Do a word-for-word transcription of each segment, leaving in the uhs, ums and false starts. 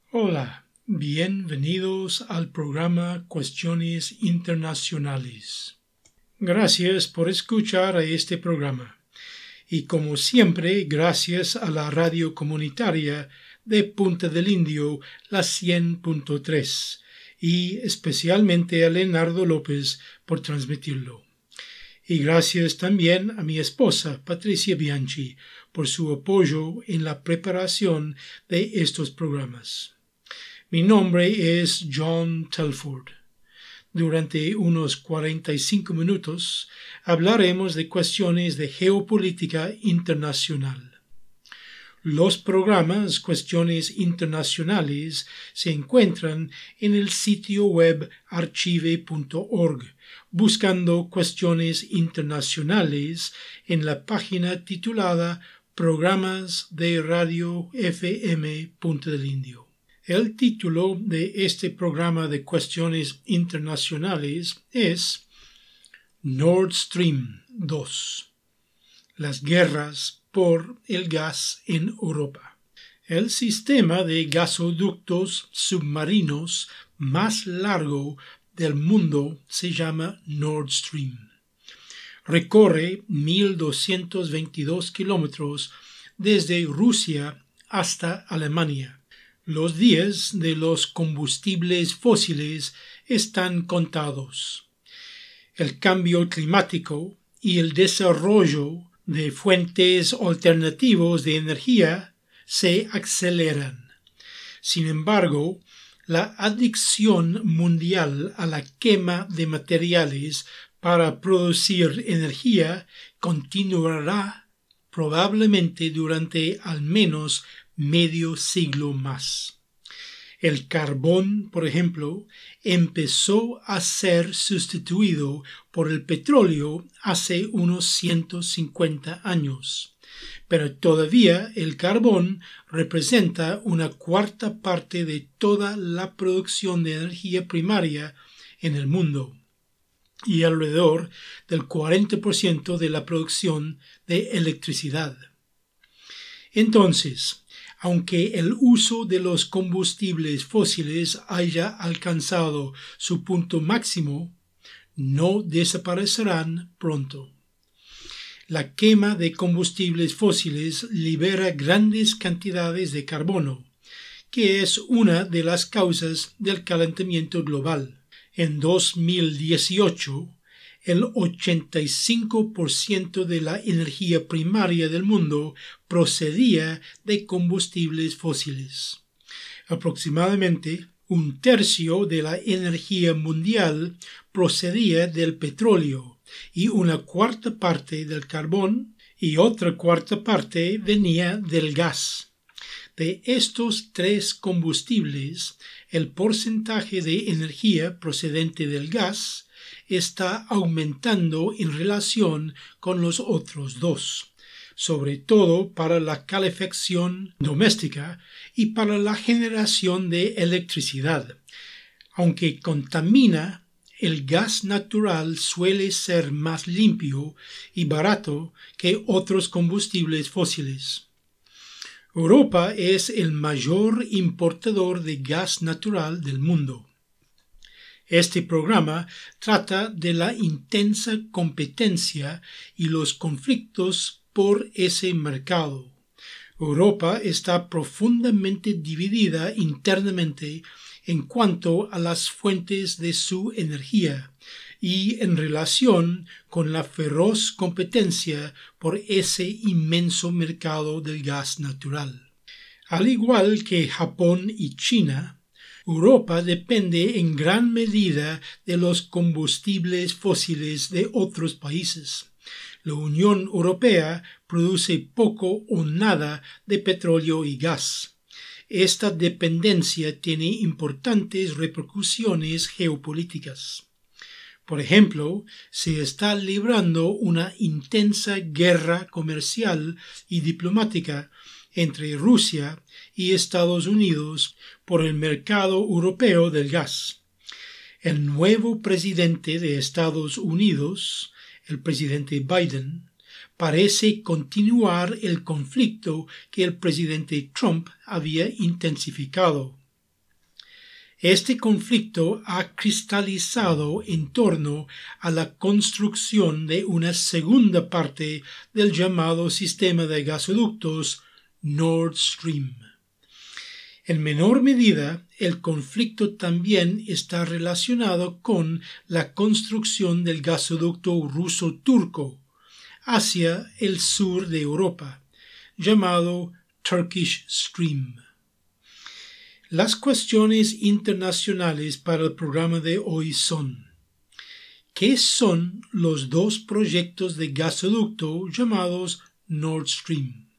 Hola, bienvenidos al programa Cuestiones Internacionales. Gracias por escuchar a este programa. Y como siempre, gracias a la radio comunitaria de Punta del Indio, la cien punto tres, y especialmente a Leonardo López por transmitirlo. Y gracias también a mi esposa, Patricia Bianchi, por su apoyo en la preparación de estos programas. Mi nombre es John Telford. Durante unos cuarenta y cinco minutos hablaremos de cuestiones de geopolítica internacional. Los programas Cuestiones Internacionales se encuentran en el sitio web archive punto org, buscando Cuestiones Internacionales en la página titulada Programas de Radio F M Punta del Indio. El título de este programa de Cuestiones Internacionales es Nord Stream dos. Las guerras por el gas en Europa. El sistema de gasoductos submarinos más largo del mundo se llama Nord Stream. Recorre mil doscientos veintidós kilómetros desde Rusia hasta Alemania. Los días de los combustibles fósiles están contados. El cambio climático y el desarrollo de fuentes alternativas de energía se aceleran. Sin embargo, la adicción mundial a la quema de materiales para producir energía continuará probablemente durante al menos medio siglo más. El carbón, por ejemplo, empezó a ser sustituido por el petróleo hace unos ciento cincuenta años, pero todavía el carbón representa una cuarta parte de toda la producción de energía primaria en el mundo y alrededor del cuarenta por ciento de la producción de electricidad. Entonces, aunque el uso de los combustibles fósiles haya alcanzado su punto máximo, no desaparecerán pronto. La quema de combustibles fósiles libera grandes cantidades de carbono, que es una de las causas del calentamiento global. En dos mil dieciocho, el ochenta y cinco por ciento de la energía primaria del mundo procedía de combustibles fósiles. Aproximadamente un tercio de la energía mundial procedía del petróleo y una cuarta parte del carbón y otra cuarta parte venía del gas. De estos tres combustibles, el porcentaje de energía procedente del gas está aumentando en relación con los otros dos, sobre todo para la calefacción doméstica y para la generación de electricidad. Aunque contamina, el gas natural suele ser más limpio y barato que otros combustibles fósiles. Europa es el mayor importador de gas natural del mundo. Este programa trata de la intensa competencia y los conflictos por ese mercado. Europa está profundamente dividida internamente en cuanto a las fuentes de su energía y en relación con la feroz competencia por ese inmenso mercado del gas natural. Al igual que Japón y China, Europa depende en gran medida de los combustibles fósiles de otros países. La Unión Europea produce poco o nada de petróleo y gas. Esta dependencia tiene importantes repercusiones geopolíticas. Por ejemplo, se está librando una intensa guerra comercial y diplomática entre Rusia y Estados Unidos por el mercado europeo del gas. El nuevo presidente de Estados Unidos, el presidente Biden, parece continuar el conflicto que el presidente Trump había intensificado. Este conflicto ha cristalizado en torno a la construcción de una segunda parte del llamado sistema de gasoductos Nord Stream. En menor medida, el conflicto también está relacionado con la construcción del gasoducto ruso-turco hacia el sur de Europa, llamado Turkish Stream. Las cuestiones internacionales para el programa de hoy son: ¿qué son los dos proyectos de gasoducto llamados Nord Stream?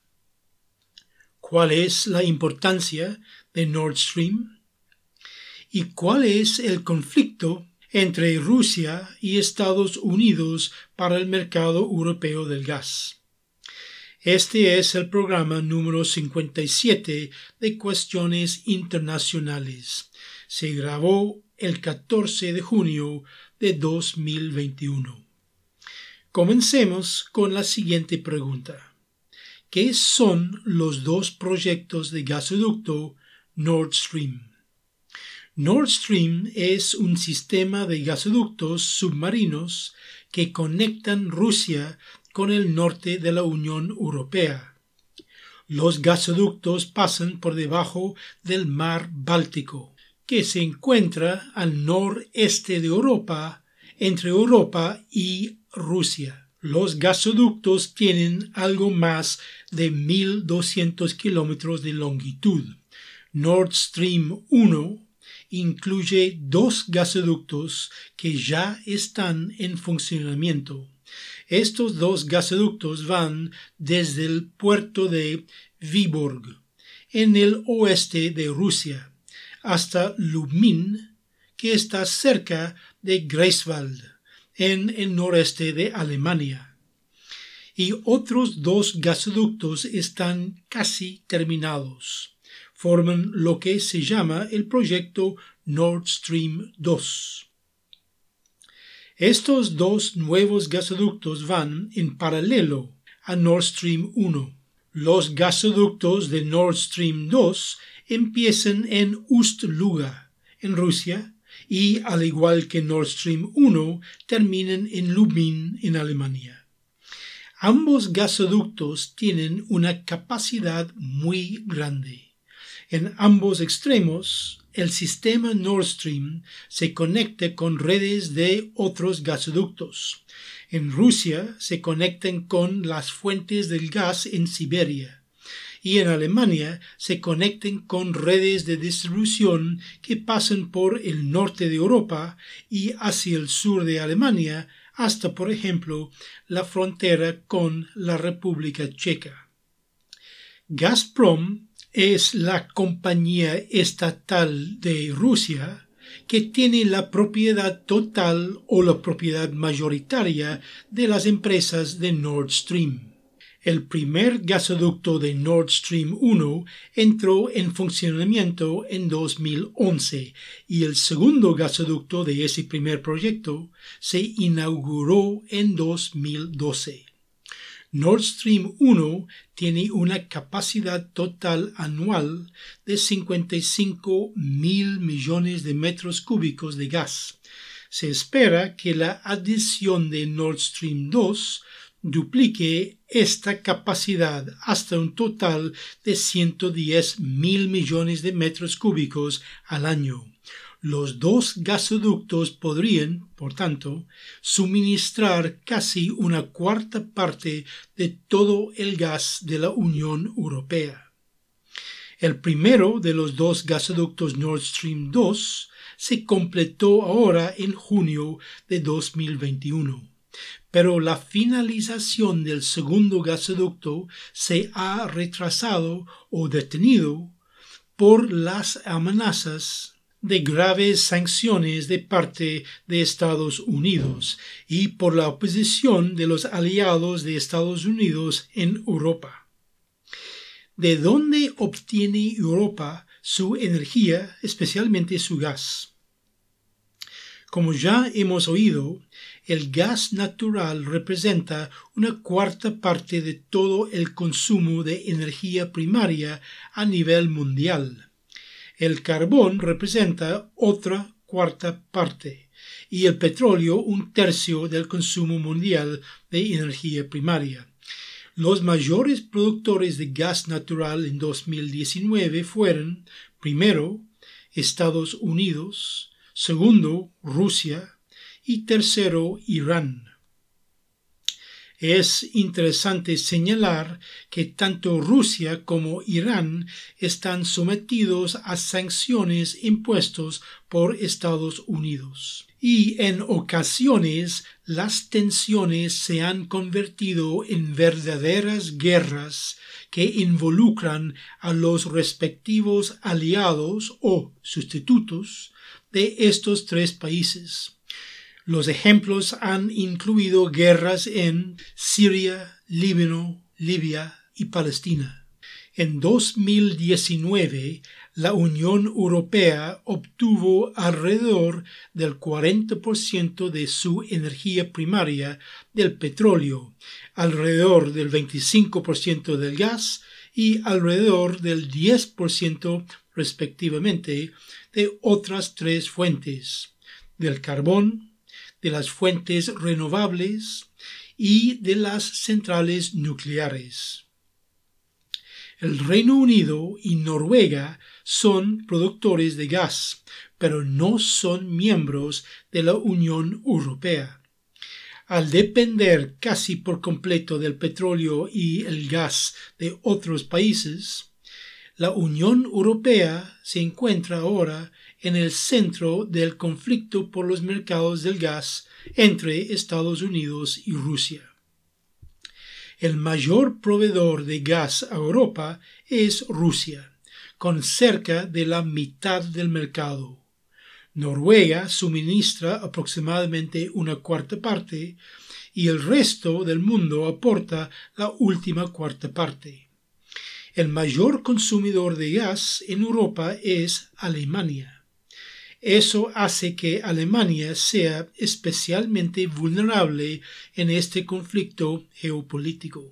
¿Cuál es la importancia de Nord Stream? ¿Y cuál es el conflicto entre Rusia y Estados Unidos para el mercado europeo del gas? Este es el programa número cincuenta y siete de Cuestiones Internacionales. Se grabó el catorce de junio de dos mil veintiuno. Comencemos con la siguiente pregunta. ¿Qué son los dos proyectos de gasoducto Nord Stream? Nord Stream es un sistema de gasoductos submarinos que conectan Rusia con el norte de la Unión Europea. Los gasoductos pasan por debajo del mar Báltico, que se encuentra al noreste de Europa, entre Europa y Rusia. Los gasoductos tienen algo más de mil doscientos kilómetros de longitud. Nord Stream uno incluye dos gasoductos que ya están en funcionamiento. Estos dos gasoductos van desde el puerto de Vyborg, en el oeste de Rusia, hasta Lubmin, que está cerca de Greifswald, en el noreste de Alemania. Y otros dos gasoductos están casi terminados. Forman lo que se llama el proyecto Nord Stream dos. Estos dos nuevos gasoductos van en paralelo a Nord Stream uno. Los gasoductos de Nord Stream dos empiezan en Ust-Luga, en Rusia, y al igual que Nord Stream uno, terminan en Lubmin, en Alemania. Ambos gasoductos tienen una capacidad muy grande. En ambos extremos, el sistema Nord Stream se conecta con redes de otros gasoductos. En Rusia se conectan con las fuentes del gas en Siberia, y en Alemania se conectan con redes de distribución que pasan por el norte de Europa y hacia el sur de Alemania hasta, por ejemplo, la frontera con la República Checa. Gazprom es la compañía estatal de Rusia que tiene la propiedad total o la propiedad mayoritaria de las empresas de Nord Stream. El primer gasoducto de Nord Stream uno entró en funcionamiento en dos mil once y el segundo gasoducto de ese primer proyecto se inauguró en dos mil doce. Nord Stream uno tiene una capacidad total anual de cincuenta y cinco mil millones de metros cúbicos de gas. Se espera que la adición de Nord Stream dos duplique esta capacidad hasta un total de ciento diez mil millones de metros cúbicos al año. Los dos gasoductos podrían, por tanto, suministrar casi una cuarta parte de todo el gas de la Unión Europea. El primero de los dos gasoductos Nord Stream dos se completó ahora en junio de dos mil veintiuno. Pero la finalización del segundo gasoducto se ha retrasado o detenido por las amenazas de graves sanciones de parte de Estados Unidos y por la oposición de los aliados de Estados Unidos en Europa. ¿De dónde obtiene Europa su energía, especialmente su gas? Como ya hemos oído, el gas natural representa una cuarta parte de todo el consumo de energía primaria a nivel mundial. El carbón representa otra cuarta parte y el petróleo un tercio del consumo mundial de energía primaria. Los mayores productores de gas natural en dos mil diecinueve fueron, primero, Estados Unidos, segundo, Rusia y tercero, Irán. Es interesante señalar que tanto Rusia como Irán están sometidos a sanciones impuestas por Estados Unidos. Y en ocasiones las tensiones se han convertido en verdaderas guerras que involucran a los respectivos aliados o sustitutos de estos tres países. Los ejemplos han incluido guerras en Siria, Líbano, Libia y Palestina. En dos mil diecinueve, la Unión Europea obtuvo alrededor del cuarenta por ciento de su energía primaria del petróleo, alrededor del veinticinco por ciento del gas y alrededor del diez por ciento respectivamente de otras tres fuentes, del carbón, de las fuentes renovables y de las centrales nucleares. El Reino Unido y Noruega son productores de gas, pero no son miembros de la Unión Europea. Al depender casi por completo del petróleo y el gas de otros países, la Unión Europea se encuentra ahora en el centro del conflicto por los mercados del gas entre Estados Unidos y Rusia. El mayor proveedor de gas a Europa es Rusia, con cerca de la mitad del mercado. Noruega suministra aproximadamente una cuarta parte y el resto del mundo aporta la última cuarta parte. El mayor consumidor de gas en Europa es Alemania. Eso hace que Alemania sea especialmente vulnerable en este conflicto geopolítico.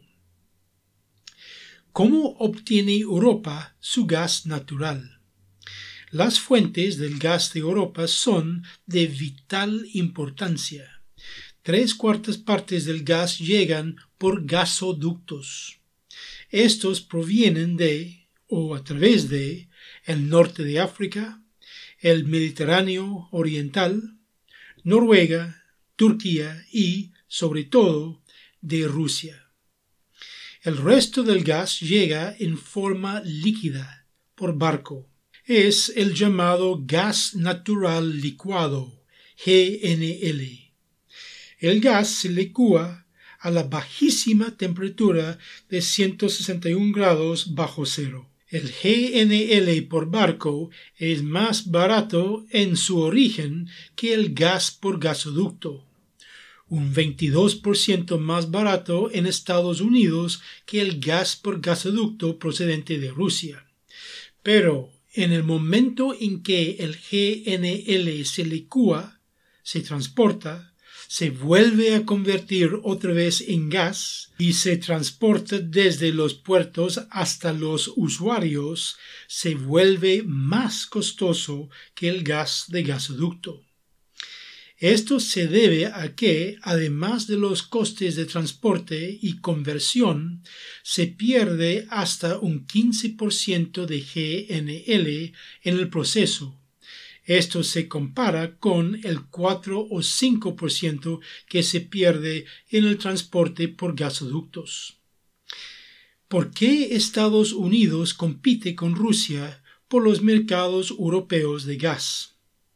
¿Cómo obtiene Europa su gas natural? Las fuentes del gas de Europa son de vital importancia. Tres cuartas partes del gas llegan por gasoductos. Estos provienen de, o a través de, el norte de África, el Mediterráneo oriental, Noruega, Turquía y, sobre todo, de Rusia. El resto del gas llega en forma líquida, por barco. Es el llamado gas natural licuado, G N L. El gas se licúa a la bajísima temperatura de ciento sesenta y un grados bajo cero. El G N L por barco es más barato en su origen que el gas por gasoducto, un veintidós por ciento más barato en Estados Unidos que el gas por gasoducto procedente de Rusia. Pero en el momento en que el G N L se licúa, se transporta, se vuelve a convertir otra vez en gas y se transporta desde los puertos hasta los usuarios, se vuelve más costoso que el gas de gasoducto. Esto se debe a que, además de los costes de transporte y conversión, se pierde hasta un quince por ciento de G N L en el proceso. Esto se compara con el cuatro o cinco por ciento que se pierde en el transporte por gasoductos. ¿Por qué Estados Unidos compite con Rusia por los mercados europeos de gas?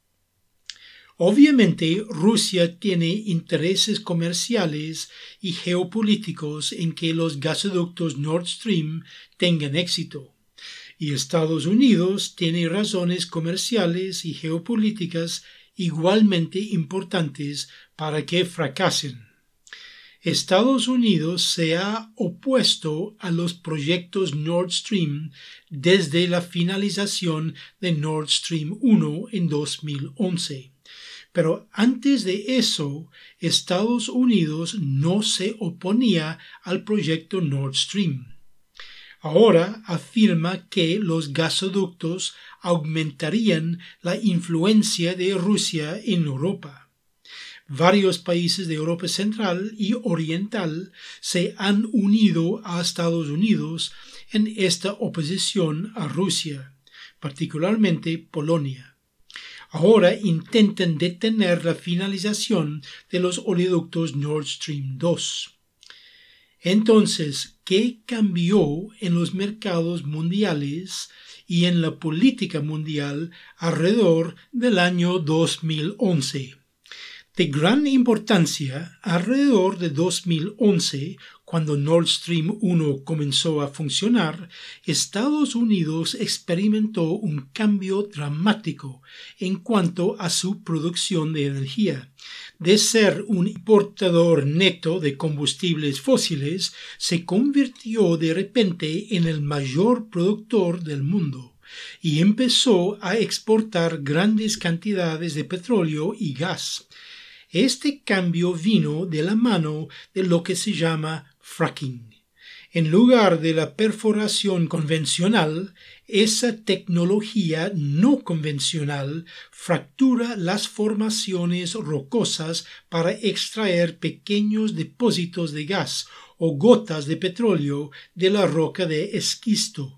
Obviamente, Rusia tiene intereses comerciales y geopolíticos en que los gasoductos Nord Stream tengan éxito. Y Estados Unidos tiene razones comerciales y geopolíticas igualmente importantes para que fracasen. Estados Unidos se ha opuesto a los proyectos Nord Stream desde la finalización de Nord Stream uno en dos mil once. Pero antes de eso, Estados Unidos no se oponía al proyecto Nord Stream. Ahora afirma que los gasoductos aumentarían la influencia de Rusia en Europa. Varios países de Europa Central y Oriental se han unido a Estados Unidos en esta oposición a Rusia, particularmente Polonia. Ahora intentan detener la finalización de los oleoductos Nord Stream dos. Entonces, ¿qué cambió en los mercados mundiales y en la política mundial alrededor del año dos mil once? De gran importancia, alrededor de dos mil once, cuando Nord Stream uno comenzó a funcionar, Estados Unidos experimentó un cambio dramático en cuanto a su producción de energía. De ser un importador neto de combustibles fósiles, se convirtió de repente en el mayor productor del mundo y empezó a exportar grandes cantidades de petróleo y gas. Este cambio vino de la mano de lo que se llama fracking. En lugar de la perforación convencional, esa tecnología no convencional fractura las formaciones rocosas para extraer pequeños depósitos de gas o gotas de petróleo de la roca de esquisto.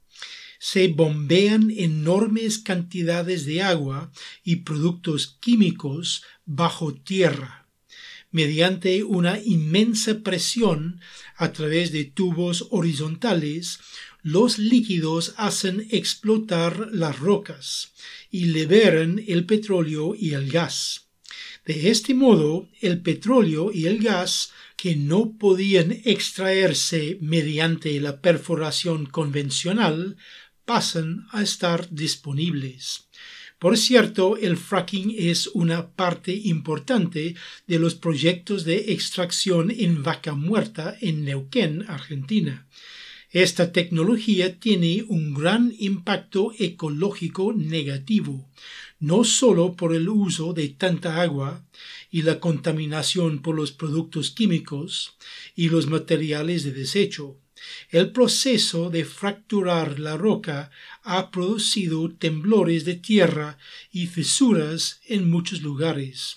Se bombean enormes cantidades de agua y productos químicos bajo tierra, mediante una inmensa presión a través de tubos horizontales. Los líquidos hacen explotar las rocas y liberan el petróleo y el gas. De este modo, el petróleo y el gas, que no podían extraerse mediante la perforación convencional, pasan a estar disponibles. Por cierto, el fracking es una parte importante de los proyectos de extracción en Vaca Muerta en Neuquén, Argentina. Esta tecnología tiene un gran impacto ecológico negativo, no solo por el uso de tanta agua y la contaminación por los productos químicos y los materiales de desecho. El proceso de fracturar la roca ha producido temblores de tierra y fisuras en muchos lugares.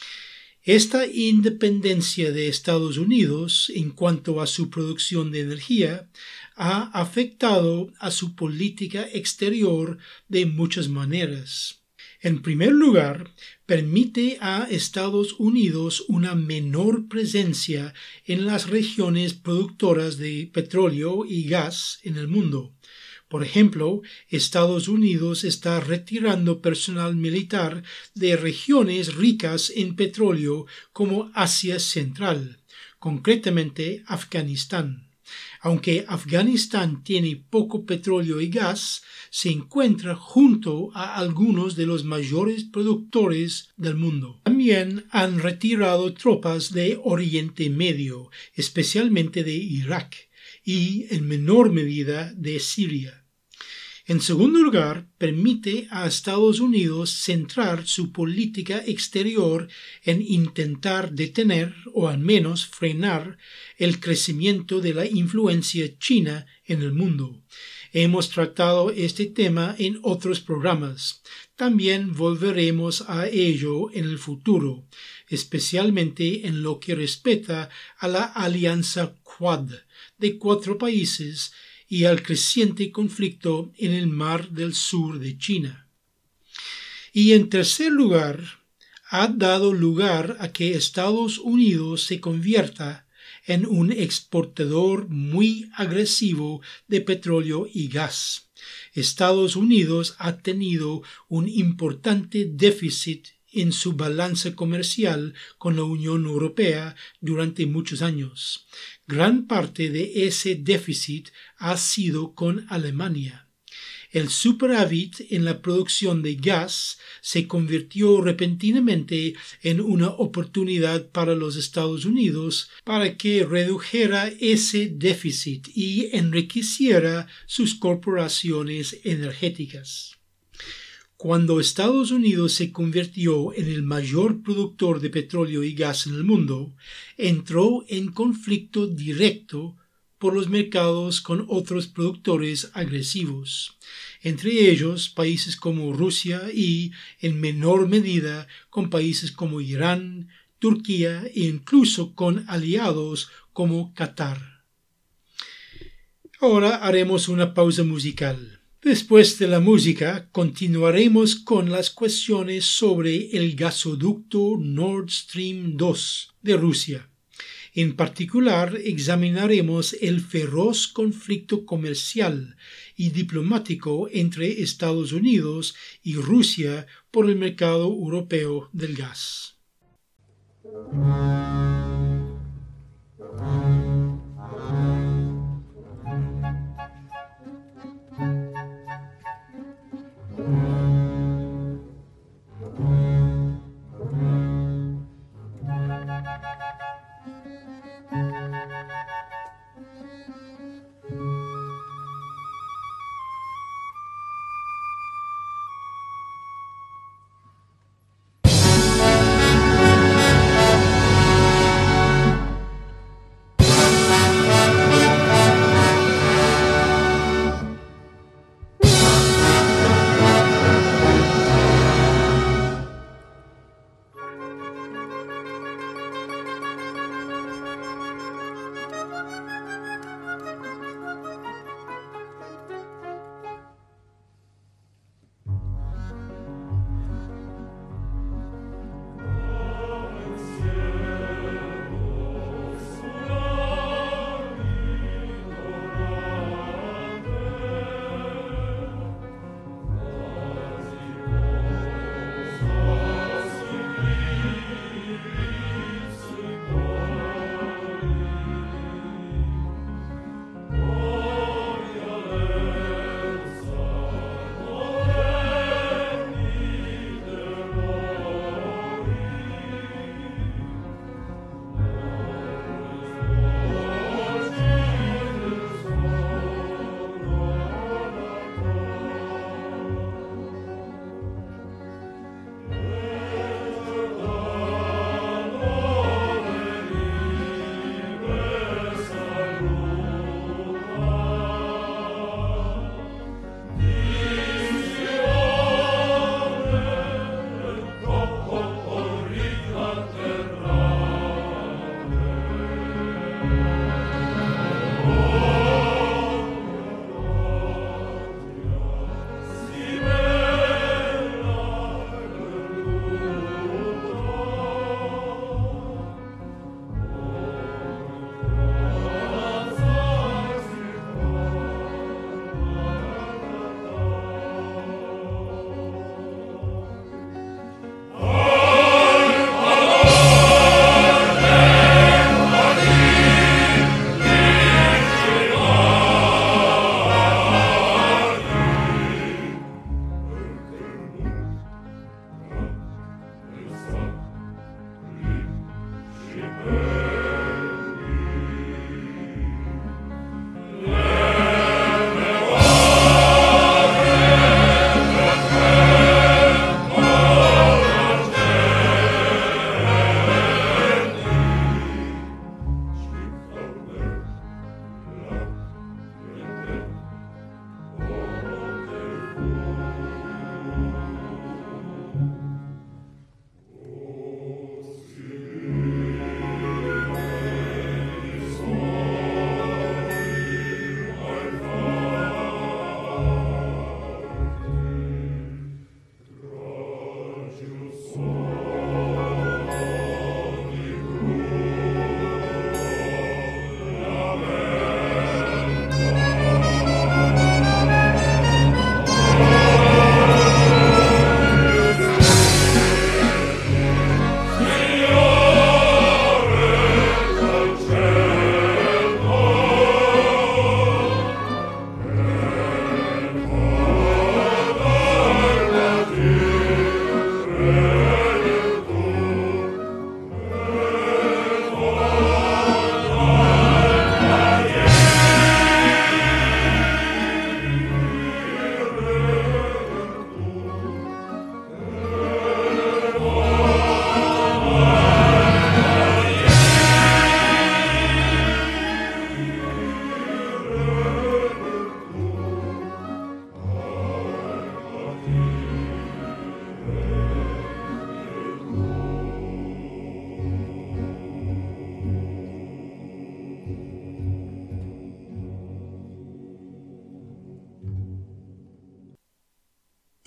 Esta independencia de Estados Unidos en cuanto a su producción de energía ha afectado a su política exterior de muchas maneras. En primer lugar, permite a Estados Unidos una menor presencia en las regiones productoras de petróleo y gas en el mundo. Por ejemplo, Estados Unidos está retirando personal militar de regiones ricas en petróleo como Asia Central, concretamente Afganistán. Aunque Afganistán tiene poco petróleo y gas, se encuentra junto a algunos de los mayores productores del mundo. También han retirado tropas de Oriente Medio, especialmente de Irak, y en menor medida de Siria. En segundo lugar, permite a Estados Unidos centrar su política exterior en intentar detener o al menos frenar el crecimiento de la influencia china en el mundo. Hemos tratado este tema en otros programas. También volveremos a ello en el futuro, especialmente en lo que respecta a la alianza Quad de cuatro países y al creciente conflicto en el Mar del Sur de China. Y en tercer lugar, ha dado lugar a que Estados Unidos se convierta en un exportador muy agresivo de petróleo y gas. Estados Unidos ha tenido un importante déficit en su balanza comercial con la Unión Europea durante muchos años. Gran parte de ese déficit ha sido con Alemania. El superávit en la producción de gas se convirtió repentinamente en una oportunidad para los Estados Unidos para que redujera ese déficit y enriqueciera sus corporaciones energéticas. Cuando Estados Unidos se convirtió en el mayor productor de petróleo y gas en el mundo, entró en conflicto directo por los mercados con otros productores agresivos, entre ellos países como Rusia y, en menor medida, con países como Irán, Turquía e incluso con aliados como Qatar. Ahora haremos una pausa musical. Después de la música, continuaremos con las cuestiones sobre el gasoducto Nord Stream dos de Rusia. En particular, examinaremos el feroz conflicto comercial y diplomático entre Estados Unidos y Rusia por el mercado europeo del gas.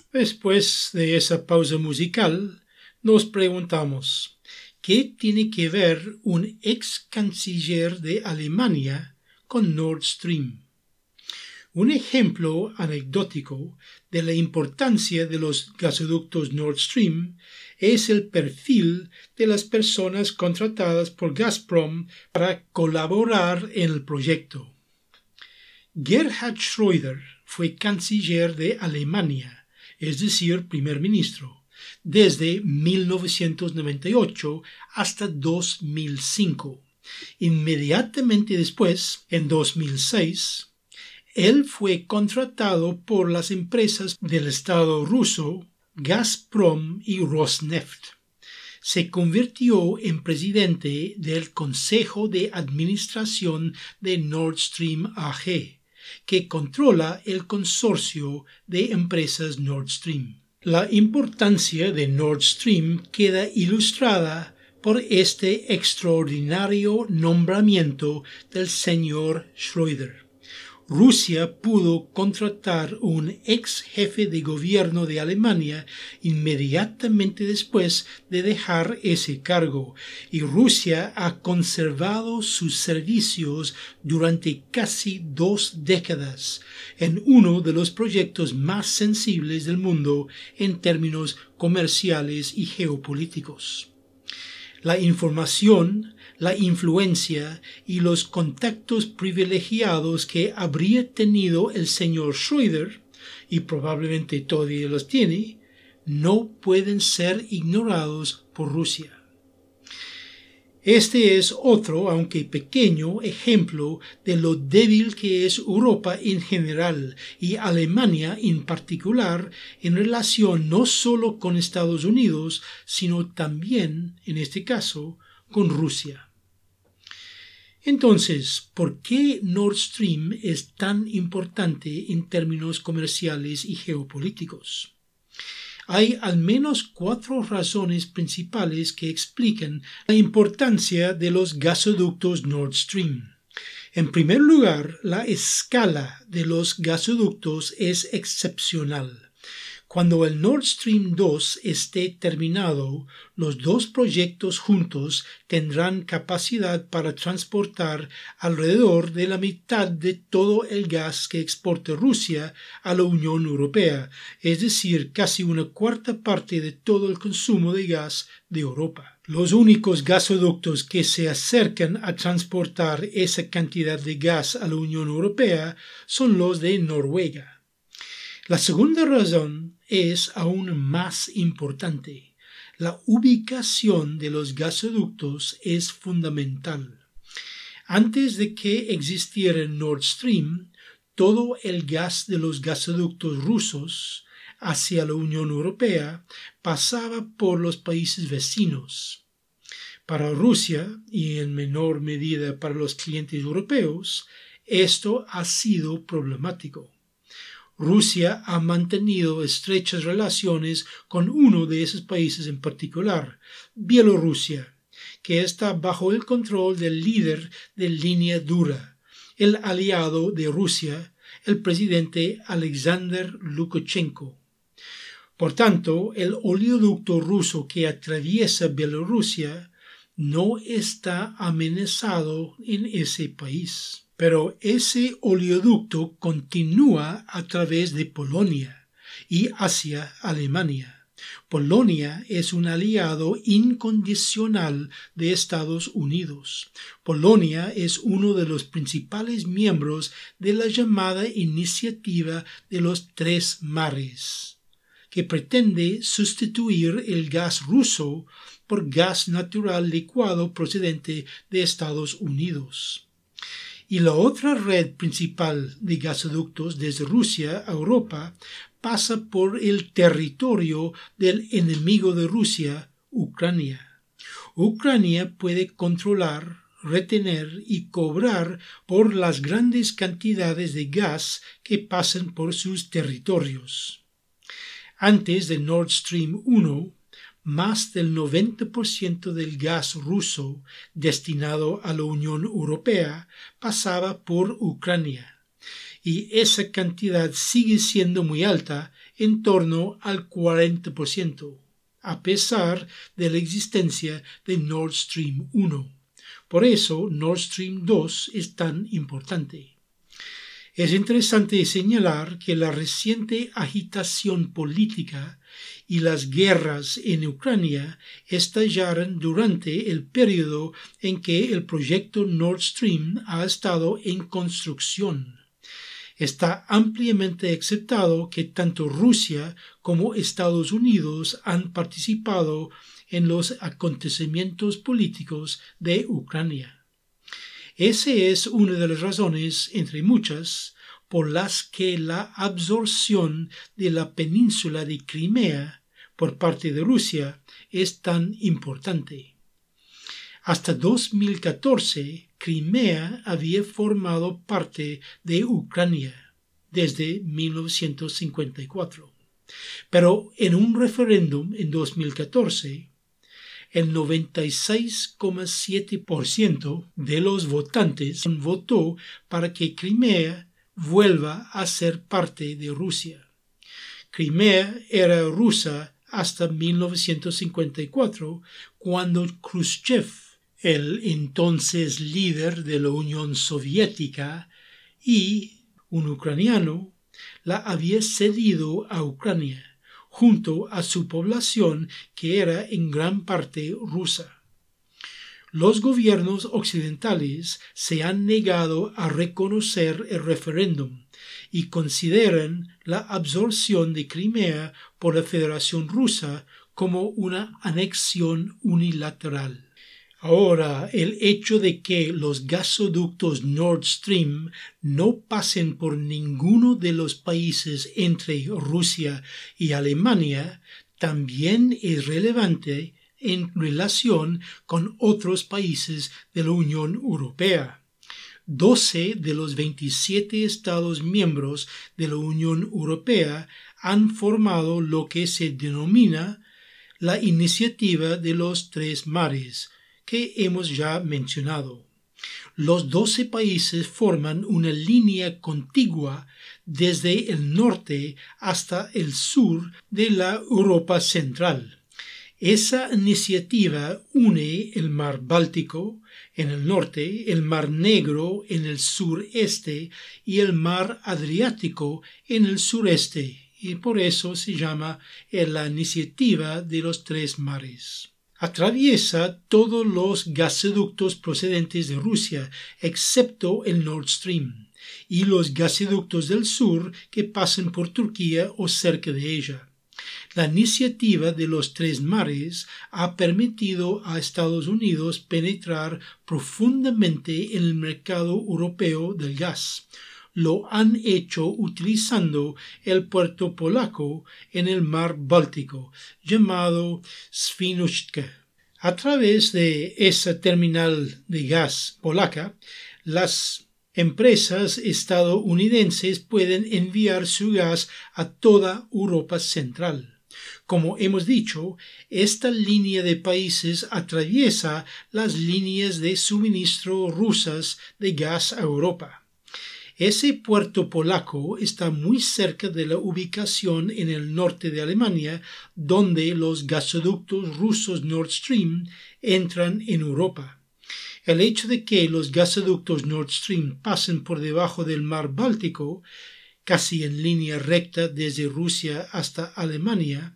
Después de esa pausa musical, nos preguntamos, ¿qué tiene que ver un ex canciller de Alemania con Nord Stream? Un ejemplo anecdótico de la importancia de los gasoductos Nord Stream es el perfil de las personas contratadas por Gazprom para colaborar en el proyecto. Gerhard Schröder fue canciller de Alemania, es decir, primer ministro, desde mil novecientos noventa y ocho hasta dos mil cinco. Inmediatamente después, en dos mil seis, él fue contratado por las empresas del Estado ruso Gazprom y Rosneft. Se convirtió en presidente del Consejo de Administración de Nord Stream A G, que controla el consorcio de empresas Nord Stream. La importancia de Nord Stream queda ilustrada por este extraordinario nombramiento del señor Schröder. Rusia pudo contratar un ex jefe de gobierno de Alemania inmediatamente después de dejar ese cargo, y Rusia ha conservado sus servicios durante casi dos décadas en uno de los proyectos más sensibles del mundo en términos comerciales y geopolíticos. La información, la influencia y los contactos privilegiados que habría tenido el señor Schröder, y probablemente todavía los tiene, no pueden ser ignorados por Rusia. Este es otro, aunque pequeño, ejemplo de lo débil que es Europa en general y Alemania en particular en relación no solo con Estados Unidos, sino también, en este caso, con Rusia. Entonces, ¿por qué Nord Stream es tan importante en términos comerciales y geopolíticos? Hay al menos cuatro razones principales que explican la importancia de los gasoductos Nord Stream. En primer lugar, la escala de los gasoductos es excepcional. Cuando el Nord Stream dos esté terminado, los dos proyectos juntos tendrán capacidad para transportar alrededor de la mitad de todo el gas que exporta Rusia a la Unión Europea, es decir, casi una cuarta parte de todo el consumo de gas de Europa. Los únicos gasoductos que se acercan a transportar esa cantidad de gas a la Unión Europea son los de Noruega. La segunda razón es aún más importante. La ubicación de los gasoductos es fundamental. Antes de que existiera Nord Stream, todo el gas de los gasoductos rusos hacia la Unión Europea pasaba por los países vecinos. Para Rusia, y en menor medida para los clientes europeos, esto ha sido problemático. Rusia ha mantenido estrechas relaciones con uno de esos países en particular, Bielorrusia, que está bajo el control del líder de línea dura, el aliado de Rusia, el presidente Alexander Lukashenko. Por tanto, el oleoducto ruso que atraviesa Bielorrusia no está amenazado en ese país. Pero ese oleoducto continúa a través de Polonia y hacia Alemania. Polonia es un aliado incondicional de Estados Unidos. Polonia es uno de los principales miembros de la llamada Iniciativa de los Tres Mares, que pretende sustituir el gas ruso por gas natural licuado procedente de Estados Unidos. Y la otra red principal de gasoductos desde Rusia a Europa pasa por el territorio del enemigo de Rusia, Ucrania. Ucrania puede controlar, retener y cobrar por las grandes cantidades de gas que pasan por sus territorios. Antes de Nord Stream uno, más del noventa por ciento del gas ruso destinado a la Unión Europea pasaba por Ucrania, y esa cantidad sigue siendo muy alta en torno al cuarenta por ciento, a pesar de la existencia de Nord Stream uno. Por eso Nord Stream dos es tan importante. Es interesante señalar que la reciente agitación política y las guerras en Ucrania estallaron durante el periodo en que el proyecto Nord Stream ha estado en construcción. Está ampliamente aceptado que tanto Rusia como Estados Unidos han participado en los acontecimientos políticos de Ucrania. Esa es una de las razones, entre muchas, por las que la absorción de la península de Crimea por parte de Rusia es tan importante. Hasta dos mil catorce, Crimea había formado parte de Ucrania desde mil novecientos cincuenta y cuatro. Pero en un referéndum en dos mil catorce, el noventa y seis coma siete por ciento de los votantes votó para que Crimea vuelva a ser parte de Rusia. Crimea era rusa hasta mil novecientos cincuenta y cuatro, cuando Khrushchev, el entonces líder de la Unión Soviética y un ucraniano, la había cedido a Ucrania, junto a su población que era en gran parte rusa. Los gobiernos occidentales se han negado a reconocer el referéndum y consideran la absorción de Crimea por la Federación Rusa como una anexión unilateral. Ahora, el hecho de que los gasoductos Nord Stream no pasen por ninguno de los países entre Rusia y Alemania también es relevante en relación con otros países de la Unión Europea. doce de los veintisiete Estados miembros de la Unión Europea han formado lo que se denomina la Iniciativa de los Tres Mares, que hemos ya mencionado. Los doce países forman una línea contigua desde el norte hasta el sur de la Europa central. Esa iniciativa une el mar Báltico en el norte, el mar Negro en el sureste y el mar Adriático en el sureste, y por eso se llama la Iniciativa de los Tres Mares. Atraviesa todos los gasoductos procedentes de Rusia, excepto el Nord Stream, y los gasoductos del sur que pasan por Turquía o cerca de ella. La iniciativa de los Tres Mares ha permitido a Estados Unidos penetrar profundamente en el mercado europeo del gas. Lo han hecho utilizando el puerto polaco en el mar Báltico, llamado Świnoujście. A través de esa terminal de gas polaca, las empresas estadounidenses pueden enviar su gas a toda Europa Central. Como hemos dicho, esta línea de países atraviesa las líneas de suministro rusas de gas a Europa. Ese puerto polaco está muy cerca de la ubicación en el norte de Alemania, donde los gasoductos rusos Nord Stream entran en Europa. El hecho de que los gasoductos Nord Stream pasen por debajo del mar Báltico, casi en línea recta desde Rusia hasta Alemania,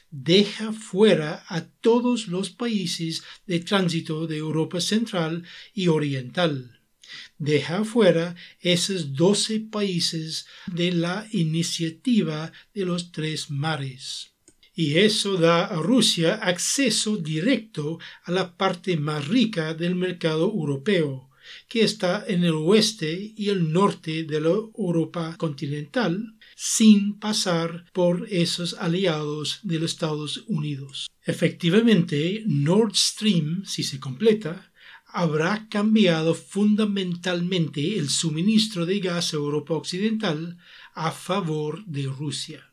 deja fuera a todos los países de tránsito de Europa Central y Oriental. Deja fuera esos doce países de la Iniciativa de los Tres Mares. Y eso da a Rusia acceso directo a la parte más rica del mercado europeo, que está en el oeste y el norte de la Europa continental, sin pasar por esos aliados de los Estados Unidos. Efectivamente, Nord Stream, si se completa, habrá cambiado fundamentalmente el suministro de gas a Europa Occidental a favor de Rusia.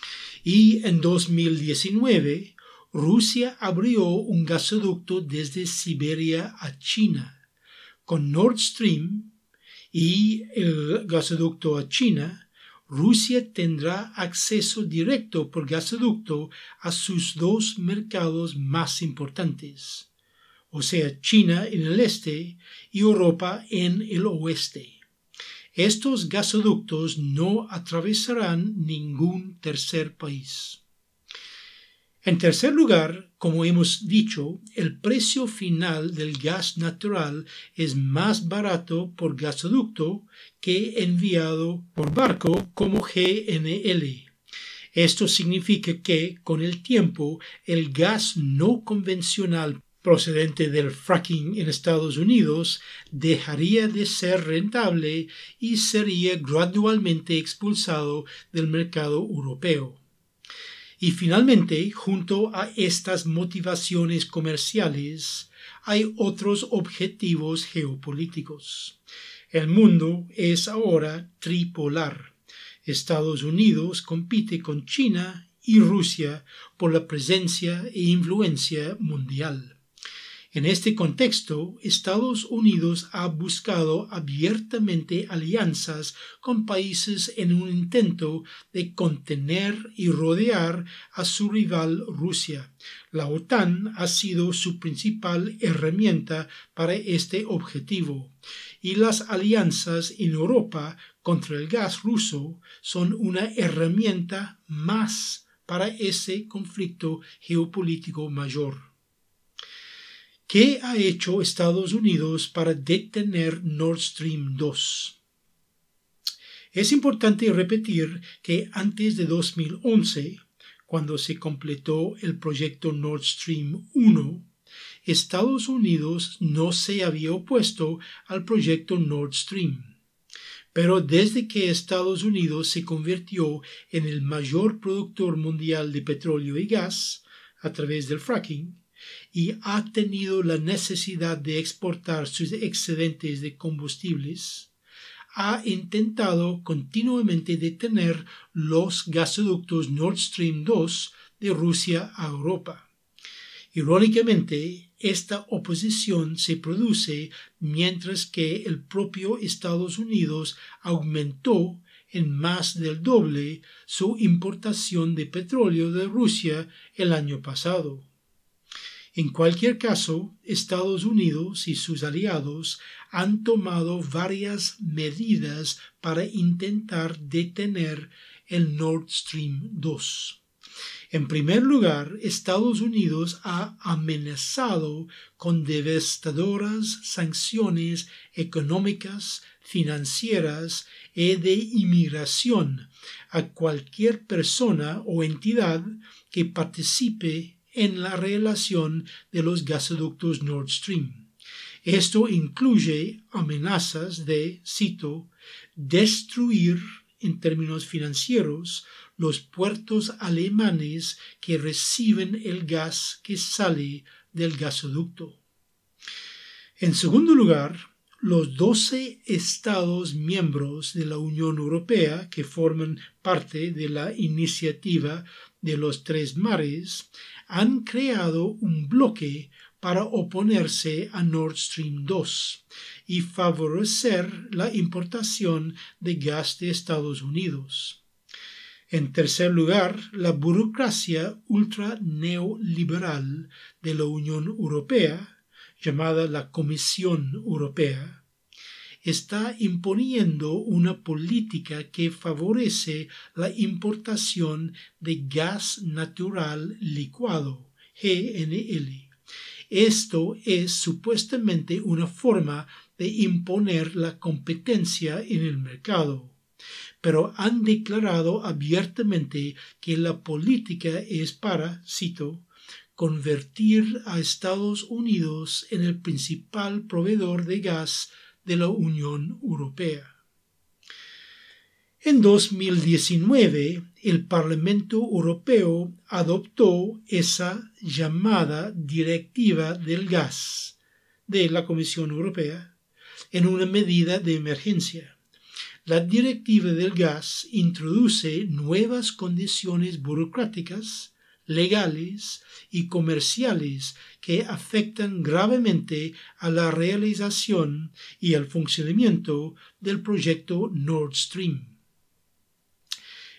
Y en dos mil diecinueve, Rusia abrió un gasoducto desde Siberia a China. Con Nord Stream y el gasoducto a China, Rusia tendrá acceso directo por gasoducto a sus dos mercados más importantes, o sea, China en el este y Europa en el oeste. Estos gasoductos no atravesarán ningún tercer país. En tercer lugar, como hemos dicho, el precio final del gas natural es más barato por gasoducto que enviado por barco como G N L. Esto significa que, con el tiempo, el gas no convencional procedente del fracking en Estados Unidos dejaría de ser rentable y sería gradualmente expulsado del mercado europeo. Y finalmente, junto a estas motivaciones comerciales, hay otros objetivos geopolíticos. El mundo es ahora tripolar. Estados Unidos compite con China y Rusia por la presencia e influencia mundial. En este contexto, Estados Unidos ha buscado abiertamente alianzas con países en un intento de contener y rodear a su rival Rusia. La OTAN ha sido su principal herramienta para este objetivo, y las alianzas en Europa contra el gas ruso son una herramienta más para ese conflicto geopolítico mayor. ¿Qué ha hecho Estados Unidos para detener Nord Stream dos? Es importante repetir que antes de dos mil once, cuando se completó el proyecto Nord Stream uno, Estados Unidos no se había opuesto al proyecto Nord Stream. Pero desde que Estados Unidos se convirtió en el mayor productor mundial de petróleo y gas a través del fracking, y ha tenido la necesidad de exportar sus excedentes de combustibles, ha intentado continuamente detener los gasoductos Nord Stream dos de Rusia a Europa. Irónicamente, esta oposición se produce mientras que el propio Estados Unidos aumentó en más del doble su importación de petróleo de Rusia el año pasado. En cualquier caso, Estados Unidos y sus aliados han tomado varias medidas para intentar detener el Nord Stream dos. En primer lugar, Estados Unidos ha amenazado con devastadoras sanciones económicas, financieras y de inmigración a cualquier persona o entidad que participe en la relación de los gasoductos Nord Stream. Esto incluye amenazas de, cito, destruir en términos financieros los puertos alemanes que reciben el gas que sale del gasoducto. En segundo lugar, los doce Estados miembros de la Unión Europea que forman parte de la iniciativa de los tres mares han creado un bloque para oponerse a Nord Stream dos y favorecer la importación de gas de Estados Unidos. En tercer lugar, la burocracia ultraneoliberal de la Unión Europea, llamada la Comisión Europea, está imponiendo una política que favorece la importación de gas natural licuado, G N L. Esto es supuestamente una forma de imponer la competencia en el mercado, pero han declarado abiertamente que la política es para, cito, convertir a Estados Unidos en el principal proveedor de gas de la Unión Europea. En dos mil diecinueve, el Parlamento Europeo adoptó esa llamada Directiva del Gas de la Comisión Europea en una medida de emergencia. La Directiva del Gas introduce nuevas condiciones burocráticas, legales y comerciales que afectan gravemente a la realización y al funcionamiento del proyecto Nord Stream.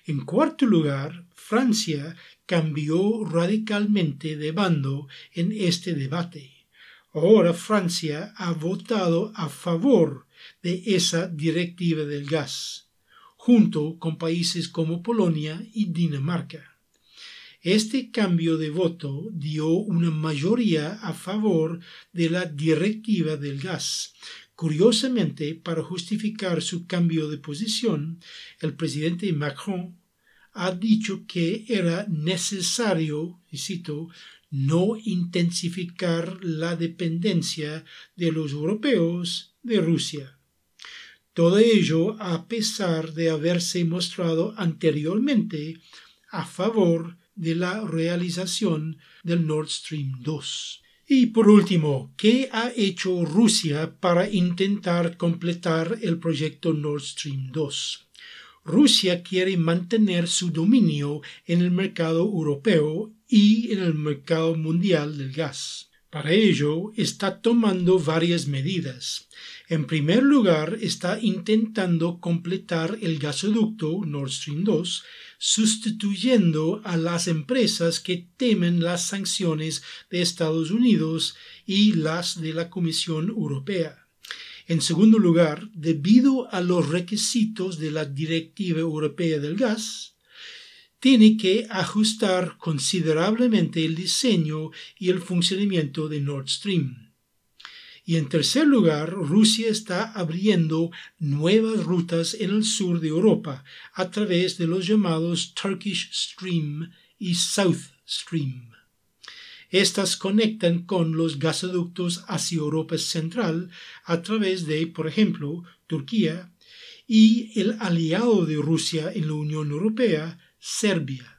En cuarto lugar, Francia cambió radicalmente de bando en este debate. Ahora Francia ha votado a favor de esa directiva del gas, junto con países como Polonia y Dinamarca. Este cambio de voto dio una mayoría a favor de la directiva del gas. Curiosamente, para justificar su cambio de posición, el presidente Macron ha dicho que era necesario, y cito, no intensificar la dependencia de los europeos de Rusia. Todo ello a pesar de haberse mostrado anteriormente a favor de la realización del Nord Stream dos. Y por último, ¿qué ha hecho Rusia para intentar completar el proyecto Nord Stream dos? Rusia quiere mantener su dominio en el mercado europeo y en el mercado mundial del gas. Para ello, está tomando varias medidas. En primer lugar, está intentando completar el gasoducto Nord Stream dos, sustituyendo a las empresas que temen las sanciones de Estados Unidos y las de la Comisión Europea. En segundo lugar, debido a los requisitos de la Directiva Europea del Gas, tiene que ajustar considerablemente el diseño y el funcionamiento de Nord Stream. Y en tercer lugar, Rusia está abriendo nuevas rutas en el sur de Europa a través de los llamados Turkish Stream y South Stream. Estas conectan con los gasoductos hacia Europa Central a través de, por ejemplo, Turquía y el aliado de Rusia en la Unión Europea, Serbia.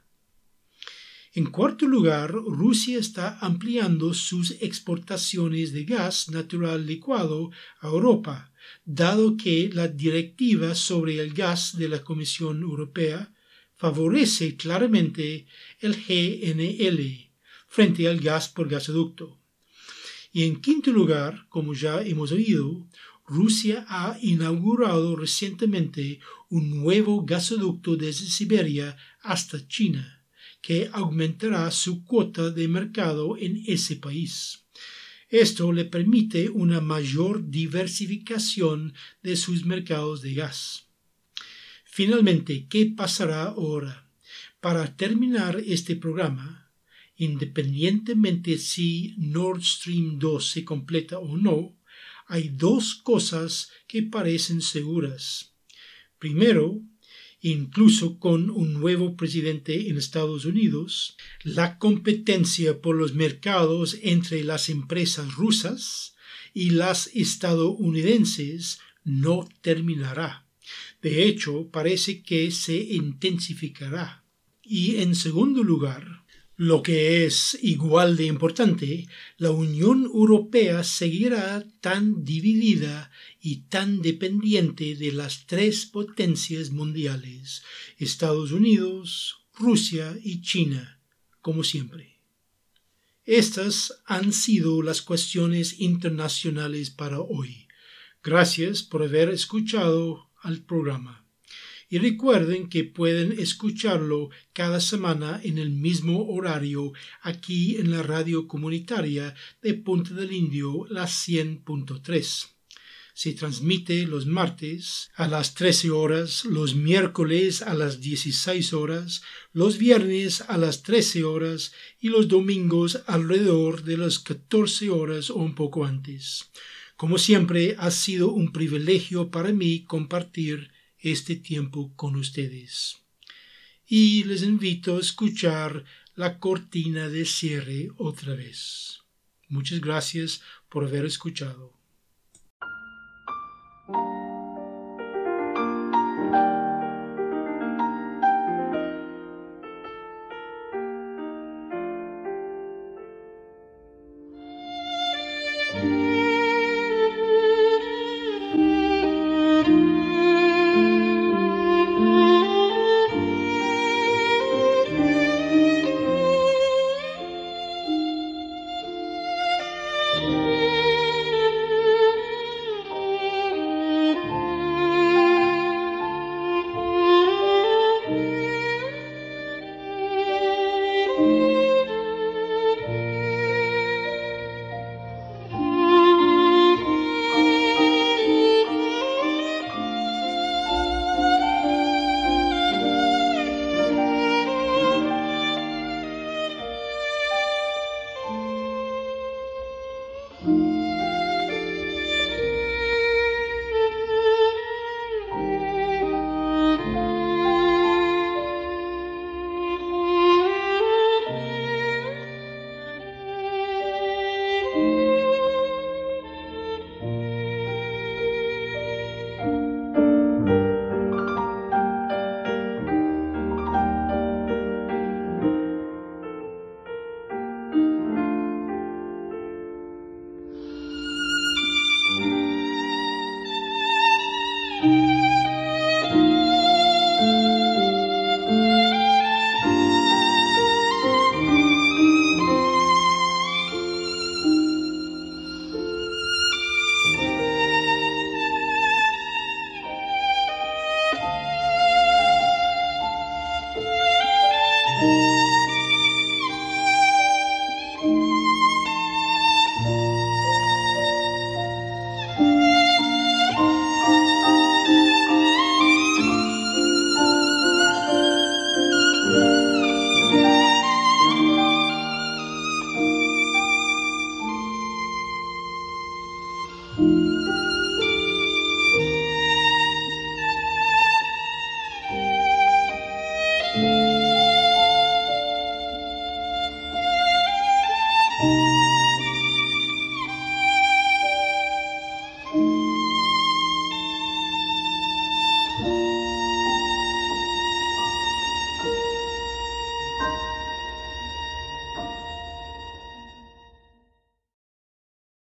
En cuarto lugar, Rusia está ampliando sus exportaciones de gas natural licuado a Europa, dado que la directiva sobre el gas de la Comisión Europea favorece claramente el G N L frente al gas por gasoducto. Y en quinto lugar, como ya hemos oído, Rusia ha inaugurado recientemente un nuevo gasoducto desde Siberia hasta China, que aumentará su cuota de mercado en ese país. Esto le permite una mayor diversificación de sus mercados de gas. Finalmente, ¿qué pasará ahora? Para terminar este programa, independientemente si Nord Stream dos se completa o no, hay dos cosas que parecen seguras. Primero, incluso con un nuevo presidente en Estados Unidos, la competencia por los mercados entre las empresas rusas y las estadounidenses no terminará. De hecho, parece que se intensificará. Y en segundo lugar, lo que es igual de importante, la Unión Europea seguirá tan dividida y tan dependiente de las tres potencias mundiales, Estados Unidos, Rusia y China, como siempre. Estas han sido las cuestiones internacionales para hoy. Gracias por haber escuchado al programa. Y recuerden que pueden escucharlo cada semana en el mismo horario aquí en la radio comunitaria de Punta del Indio, la cien punto tres. Se transmite los martes a las trece horas, los miércoles a las dieciséis horas, los viernes a las trece horas y los domingos alrededor de las catorce horas o un poco antes. Como siempre, ha sido un privilegio para mí compartir este tiempo con ustedes. Y les invito a escuchar la cortina de cierre otra vez. Muchas gracias por haber escuchado.